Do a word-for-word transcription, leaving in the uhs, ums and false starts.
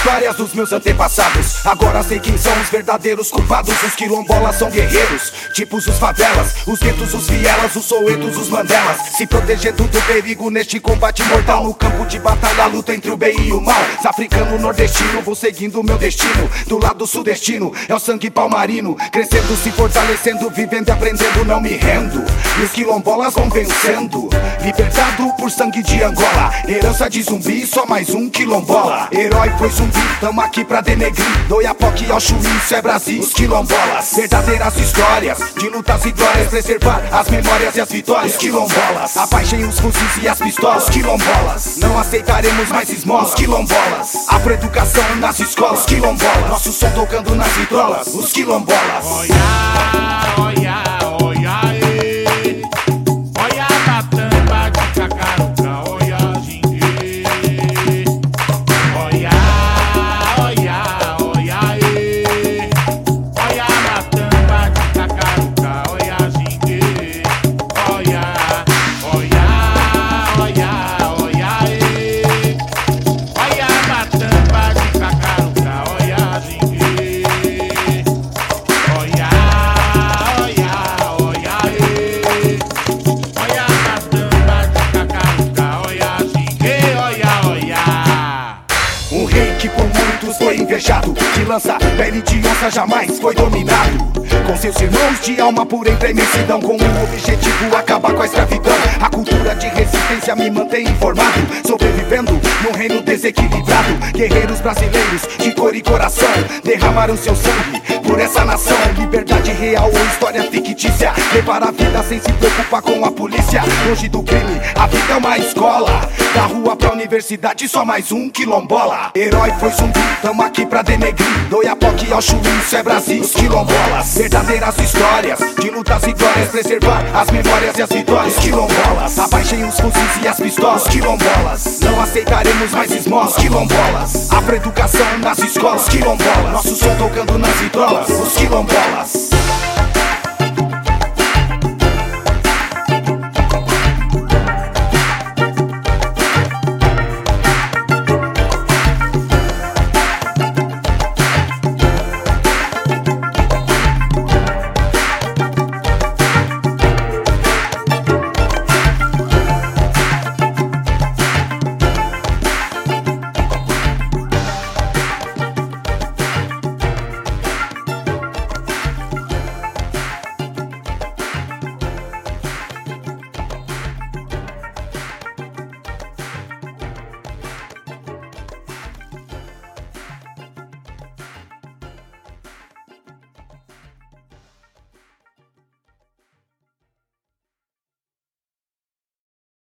histórias dos meus antepassados. Agora sei quem são os verdadeiros culpados. Os quilombolas são guerreiros, tipos os favelas, os guetos, os vielas, os soetos, os mandelas, se protegendo do perigo neste combate mortal. No campo de batalha, a luta entre o bem e o mal. Africano, nordestino, vou seguindo meu destino. Do lado sudestino, é o sangue palmarino, crescendo, se fortalecendo, vivendo e aprendendo, não me rendo. E os quilombolas vão vencendo, libertado por sangue de Angola. Herança de zumbi, só mais um quilombola. Herói foi zumbi, tamo aqui pra denegrir. Do Iapoque ao Chuí, isso é Brasil. Os quilombolas, verdadeiras histórias de lutas e glórias, preservar as memórias e as vitórias. Os quilombolas, abaixem os fuzis e as pistolas. Os quilombolas, não aceitaremos mais esmolas. Os quilombolas, afroeducação nas escolas. Os quilombolas, nosso som tocando nas vitrolas. Os quilombolas. Olha, olha, olha, ê. Olha a tamba de cacaruca, olha a jingue. Olha, olha, olha, ê. Olha a tamba de cacaruca, olha a jingue. Olha, olha, olha, olha, ê. Olha a tamba de cacaruca, olha a jingue. Olha, olha, olha, ê. Olha a tamba de cacaruca, olha a jingue, olha, olha. Um rei que por muitos foi invejado, que lança pele de onça jamais foi dominado. Com seus irmãos de alma pura entre a imensidão, com o objetivo acabar com a escravidão. A cultura de resistência me mantém informado, sobrevivendo num reino desequilibrado. Guerreiros brasileiros de cor e coração derramaram seu sangue por essa nação. Liberdade real ou história fictícia, levar a vida sem se preocupar com a polícia. Longe do crime, a vida é uma escola. Da rua pra universidade, só mais um quilombola. Herói foi zumbi, tamo aqui pra denegrir. Do Iapoque ao Chuí, isso é Brasil. Os quilombolas, verdadeiras histórias de lutas e glórias, preservar as memórias e as vitórias. Os quilombolas, abaixem os fuzis e as pistolas. Os quilombolas, não aceitaremos mais esmolas. Os quilombolas, afroeducação nas escolas. Os quilombolas, nosso som tocando nas vitrolas. Os quilombolas.